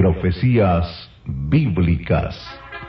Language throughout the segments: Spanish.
Profecías bíblicas.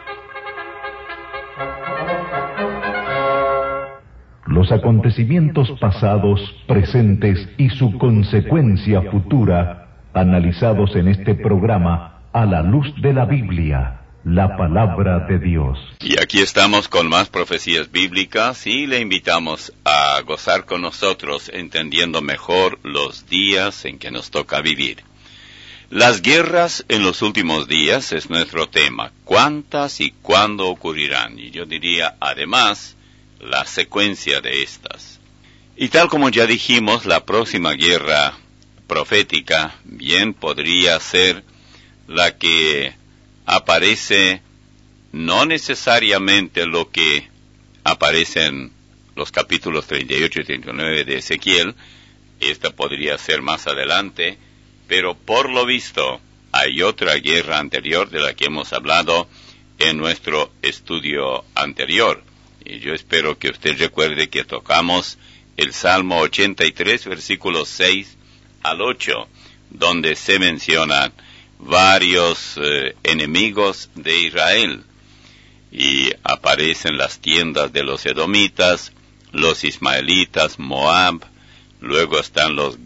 Los acontecimientos pasados, presentes y su consecuencia futura, analizados en este programa a la luz de la Biblia, la palabra de Dios. Y aquí estamos con más profecías bíblicas y le invitamos a gozar con nosotros, entendiendo mejor los días en que nos toca vivir. Las guerras en los últimos días es nuestro tema. ¿Cuántas y cuándo ocurrirán? Y yo diría, además, la secuencia de estas. Y tal como ya dijimos, la próxima guerra profética bien podría ser la que aparece no necesariamente lo que aparece en los capítulos 38 y 39 de Ezequiel. Esta podría ser más adelante, pero por lo visto hay otra guerra anterior de la que hemos hablado en nuestro estudio anterior. Y yo espero que usted recuerde que tocamos el Salmo 83, versículos 6 al 8, donde se mencionan varios enemigos de Israel, y aparecen las tiendas de los edomitas, los ismaelitas, Moab, luego están los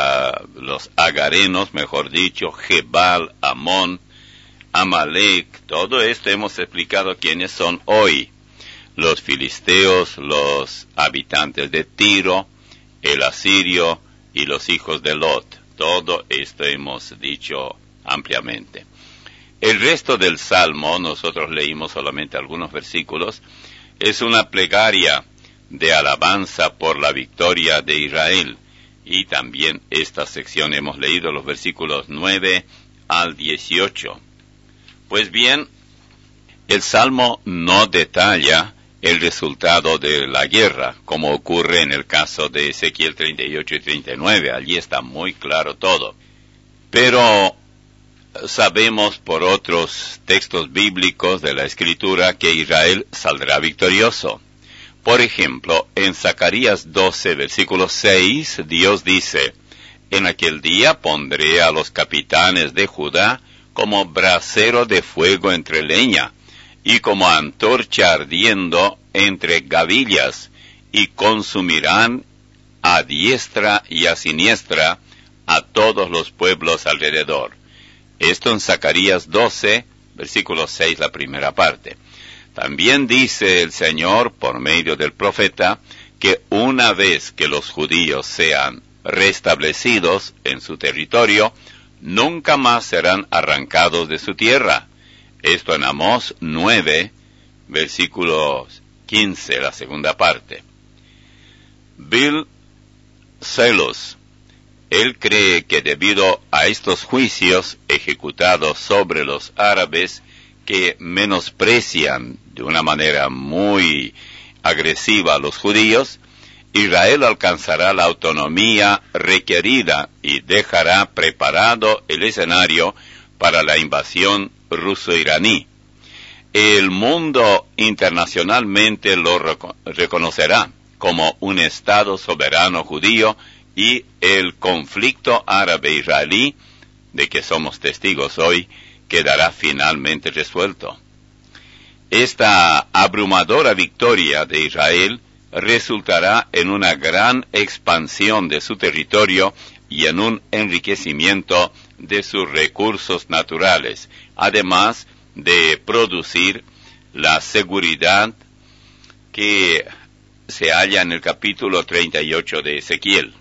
agarenos, mejor dicho, Gebal, Amón, Amalek. Todo esto hemos explicado quiénes son hoy: los filisteos, los habitantes de Tiro, el asirio y los hijos de Lot. Todo esto hemos dicho ampliamente. El resto del Salmo, nosotros leímos solamente algunos versículos, es una plegaria de alabanza por la victoria de Israel. Y también esta sección hemos leído los versículos 9 al 18. Pues bien, el Salmo no detalla el resultado de la guerra, como ocurre en el caso de Ezequiel 38 y 39. Allí está muy claro todo. Pero sabemos por otros textos bíblicos de la Escritura que Israel saldrá victorioso. Por ejemplo, en Zacarías 12, versículo 6, Dios dice: «En aquel día pondré a los capitanes de Judá como brasero de fuego entre leña, y como antorcha ardiendo entre gavillas, y consumirán a diestra y a siniestra a todos los pueblos alrededor». Esto en Zacarías 12, versículo 6, la primera parte. También dice el Señor, por medio del profeta, que una vez que los judíos sean restablecidos en su territorio, nunca más serán arrancados de su tierra. Esto en Amós 9, versículo 15, la segunda parte. Bill Selous, él cree que debido a estos juicios ejecutados sobre los árabes que menosprecian de una manera muy agresiva a los judíos, Israel alcanzará la autonomía requerida y dejará preparado el escenario para la invasión ruso-iraní. El mundo internacionalmente lo reconocerá como un Estado soberano judío, y el conflicto árabe-israelí, de que somos testigos hoy, quedará finalmente resuelto. Esta abrumadora victoria de Israel resultará en una gran expansión de su territorio y en un enriquecimiento de sus recursos naturales, además de producir la seguridad que se halla en el capítulo 38 de Ezequiel.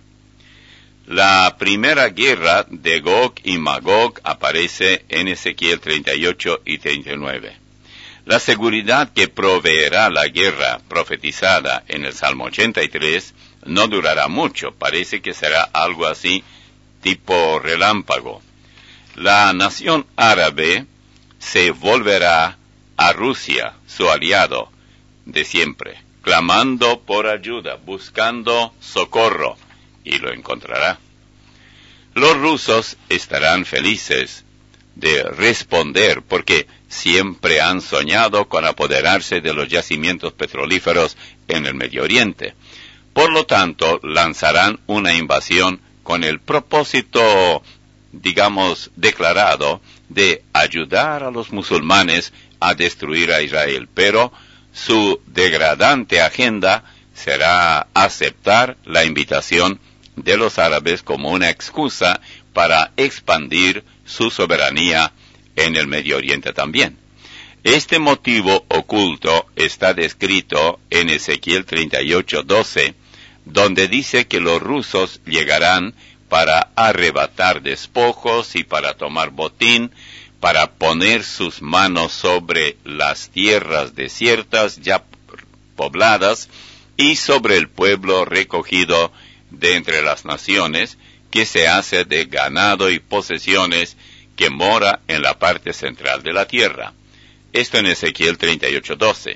La primera guerra de Gog y Magog aparece en Ezequiel 38 y 39. La seguridad que proveerá la guerra profetizada en el Salmo 83 no durará mucho. Parece que será algo así tipo relámpago. La nación árabe se volverá a Rusia, su aliado de siempre, clamando por ayuda, buscando socorro, y lo encontrará. Los rusos estarán felices de responder porque siempre han soñado con apoderarse de los yacimientos petrolíferos en el Medio Oriente. Por lo tanto, lanzarán una invasión con el propósito, digamos, declarado de ayudar a los musulmanes a destruir a Israel, pero su degradante agenda será aceptar la invitación de los árabes como una excusa para expandir su soberanía en el Medio Oriente también. Este motivo oculto está descrito en Ezequiel 38:12, donde dice que los rusos llegarán para arrebatar despojos y para tomar botín, para poner sus manos sobre las tierras desiertas ya pobladas y sobre el pueblo recogido de entre las naciones, que se hace de ganado y posesiones, que mora en la parte central de la tierra. Esto en Ezequiel 38:12.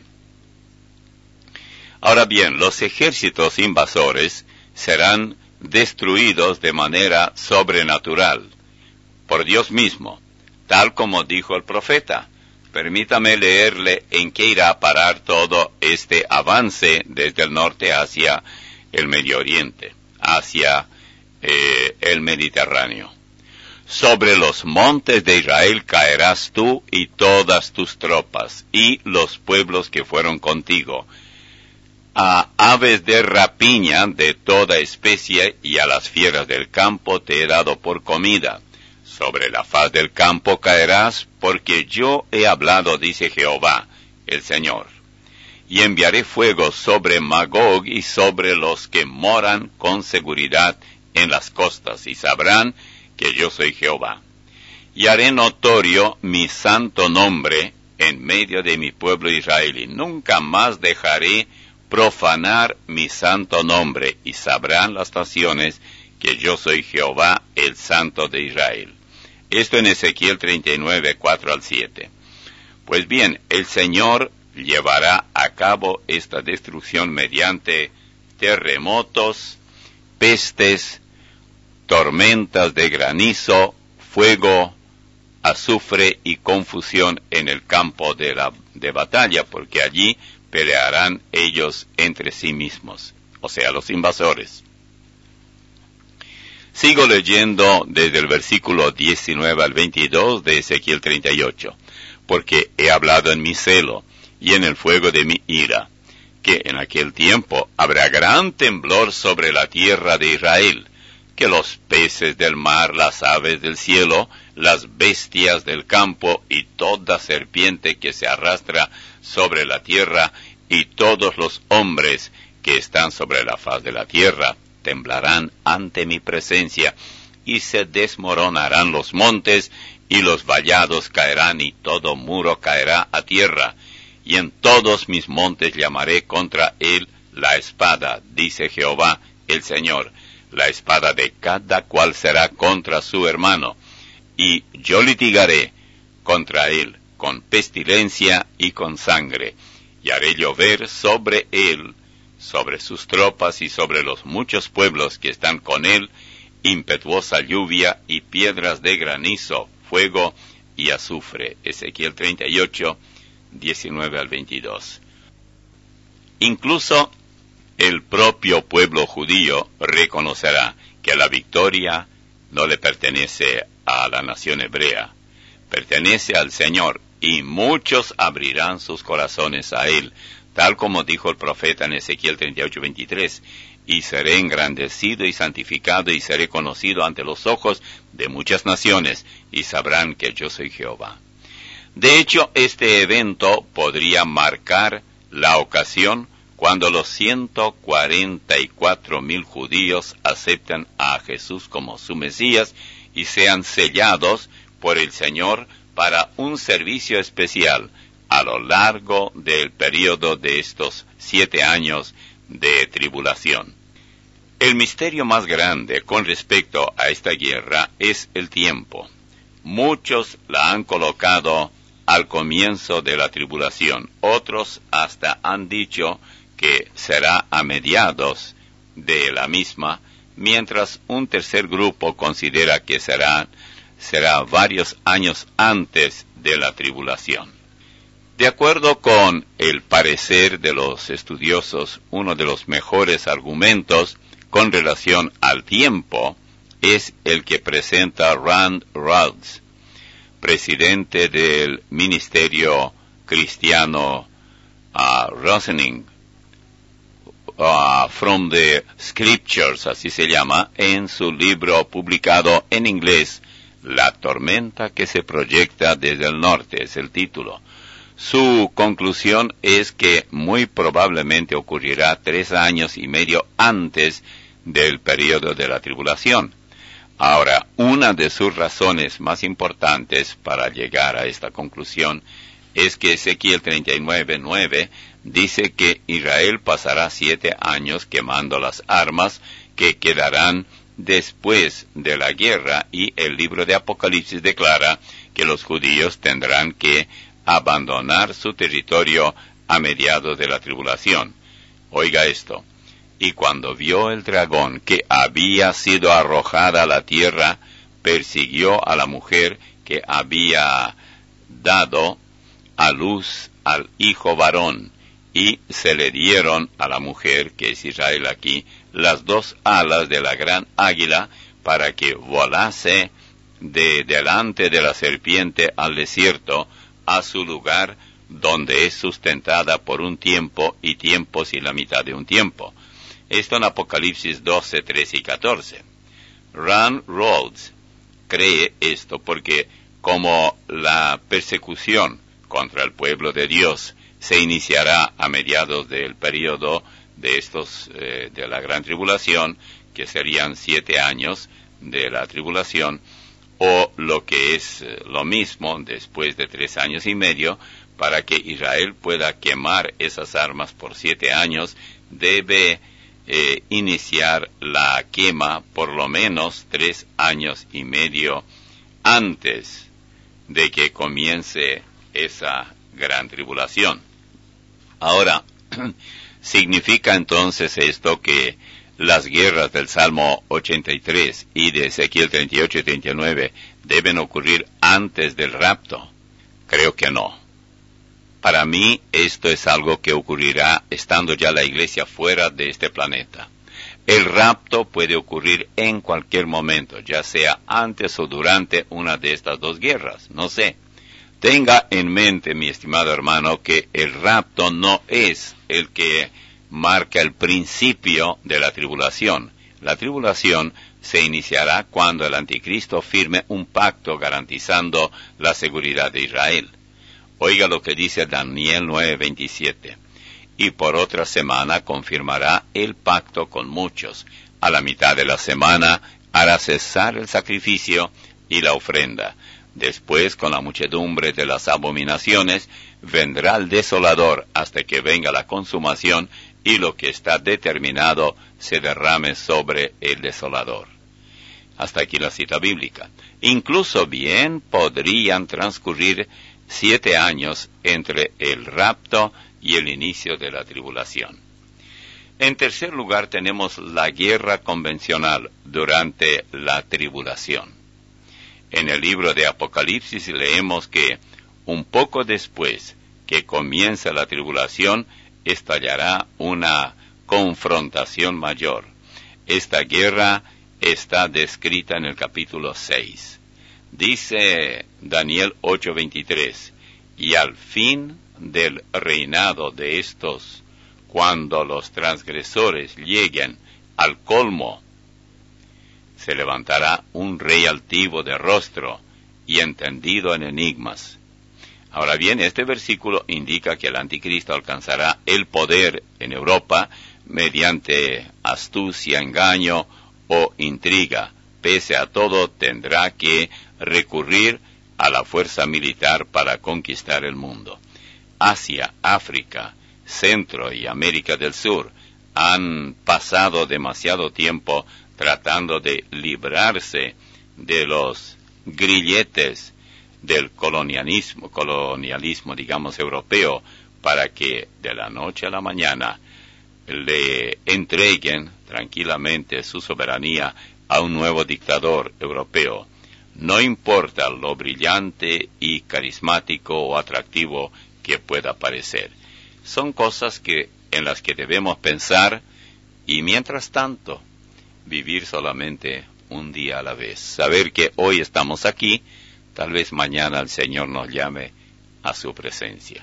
Ahora bien, los ejércitos invasores serán destruidos de manera sobrenatural, por Dios mismo, tal como dijo el profeta. Permítame leerle en qué irá a parar todo este avance desde el norte hacia el Medio Oriente, hacia el Mediterráneo. Sobre los montes de Israel caerás tú y todas tus tropas, y los pueblos que fueron contigo, a aves de rapiña de toda especie y a las fieras del campo te he dado por comida. Sobre la faz del campo caerás, porque yo he hablado, dice Jehová, el Señor. Y enviaré fuego sobre Magog y sobre los que moran con seguridad en las costas, y sabrán que yo soy Jehová. Y haré notorio mi santo nombre en medio de mi pueblo Israel, y nunca más dejaré profanar mi santo nombre, y sabrán las naciones que yo soy Jehová, el Santo de Israel. Esto en Ezequiel 39:4-7. Pues bien, el Señor llevará a cabo esta destrucción mediante terremotos, pestes, tormentas de granizo, fuego, azufre y confusión en el campo de batalla, porque allí pelearán ellos entre sí mismos, o sea, los invasores. Sigo leyendo desde el versículo 19 al 22 de Ezequiel 38. Porque he hablado en mi celo y en el fuego de mi ira, que en aquel tiempo habrá gran temblor sobre la tierra de Israel, que los peces del mar, las aves del cielo, las bestias del campo y toda serpiente que se arrastra sobre la tierra y todos los hombres que están sobre la faz de la tierra temblarán ante mi presencia, y se desmoronarán los montes, y los vallados caerán, y todo muro caerá a tierra, y en todos mis montes llamaré contra él la espada, dice Jehová el Señor. La espada de cada cual será contra su hermano, y yo litigaré contra él con pestilencia y con sangre, y haré llover sobre él, sobre sus tropas y sobre los muchos pueblos que están con él, impetuosa lluvia y piedras de granizo, fuego y azufre. Ezequiel 38, 19 al 22. Incluso el propio pueblo judío reconocerá que la victoria no le pertenece a la nación hebrea, pertenece al Señor, y muchos abrirán sus corazones a él, tal como dijo el profeta en Ezequiel 38, 23, y seré engrandecido y santificado y seré conocido ante los ojos de muchas naciones, y sabrán que yo soy Jehová. De hecho, este evento podría marcar la ocasión cuando los 144,000 judíos aceptan a Jesús como su Mesías y sean sellados por el Señor para un servicio especial a lo largo del período de estos 7 años de tribulación. El misterio más grande con respecto a esta guerra es el tiempo. Muchos la han colocado al comienzo de la tribulación, otros hasta han dicho que será a mediados de la misma, mientras un tercer grupo considera que será varios años antes de la tribulación. De acuerdo con el parecer de los estudiosos, uno de los mejores argumentos con relación al tiempo es el que presenta Rand Rhodes. presidente del ministerio cristiano Reasoning from the Scriptures, así se llama, en su libro publicado en inglés, La tormenta que se proyecta desde el norte, es el título. Su conclusión es que muy probablemente ocurrirá 3 años y medio antes del periodo de la tribulación. Ahora, una de sus razones más importantes para llegar a esta conclusión es que Ezequiel 39:9 dice que Israel pasará 7 años quemando las armas que quedarán después de la guerra, y el libro de Apocalipsis declara que los judíos tendrán que abandonar su territorio a mediados de la tribulación. Oiga esto. Y cuando vio el dragón que había sido arrojada a la tierra, persiguió a la mujer que había dado a luz al hijo varón, y se le dieron a la mujer, que es Israel aquí, las 2 alas de la gran águila, para que volase de delante de la serpiente al desierto, a su lugar donde es sustentada por un tiempo y tiempos y la mitad de un tiempo. Esto en Apocalipsis 12, 13 y 14. Rand Rhodes cree esto porque como la persecución contra el pueblo de Dios se iniciará a mediados del periodo de de la gran tribulación, que serían 7 años de la tribulación, o lo que es lo mismo después de 3 años y medio, para que Israel pueda quemar esas armas por 7 años, debe iniciar la quema por lo menos 3 años y medio antes de que comience esa gran tribulación. Ahora, ¿significa entonces esto que las guerras del Salmo 83 y de Ezequiel 38 y 39 deben ocurrir antes del rapto? Creo que no. Para mí, esto es algo que ocurrirá estando ya la iglesia fuera de este planeta. El rapto puede ocurrir en cualquier momento, ya sea antes o durante una de estas 2 guerras, no sé. Tenga en mente, mi estimado hermano, que el rapto no es el que marca el principio de la tribulación. La tribulación se iniciará cuando el anticristo firme un pacto garantizando la seguridad de Israel. Oiga lo que dice Daniel 9:27. Y por otra semana confirmará el pacto con muchos. A la mitad de la semana hará cesar el sacrificio y la ofrenda. Después, con la muchedumbre de las abominaciones, vendrá el desolador hasta que venga la consumación y lo que está determinado se derrame sobre el desolador. Hasta aquí la cita bíblica. Incluso bien podrían transcurrir 7 años entre el rapto y el inicio de la tribulación. En tercer lugar tenemos la guerra convencional durante la tribulación. En el libro de Apocalipsis leemos que un poco después que comienza la tribulación estallará una confrontación mayor. Esta guerra está descrita en el capítulo 6. Dice Daniel 8:23, y al fin del reinado de estos, cuando los transgresores lleguen al colmo, se levantará un rey altivo de rostro y entendido en enigmas. Ahora bien, este versículo indica que el anticristo alcanzará el poder en Europa mediante astucia, engaño o intriga. Pese a todo, tendrá que recurrir a la fuerza militar para conquistar el mundo. Asia, África, Centro y América del Sur han pasado demasiado tiempo tratando de librarse de los grilletes del colonialismo, digamos, europeo, para que de la noche a la mañana le entreguen tranquilamente su soberanía a un nuevo dictador europeo. No importa lo brillante y carismático o atractivo que pueda parecer. Son cosas en las que debemos pensar y mientras tanto vivir solamente un día a la vez. Saber que hoy estamos aquí, Tal vez mañana el Señor nos llame a su presencia.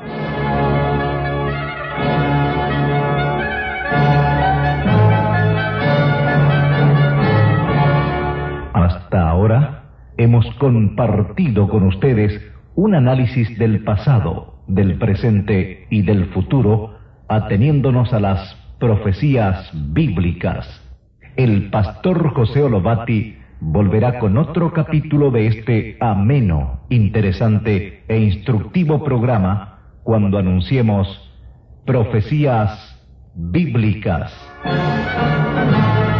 Hasta ahora hemos compartido con ustedes un análisis del pasado, del presente y del futuro, ateniéndonos a las profecías bíblicas. El pastor José Olobati volverá con otro capítulo de este ameno, interesante e instructivo programa cuando anunciemos Profecías Bíblicas.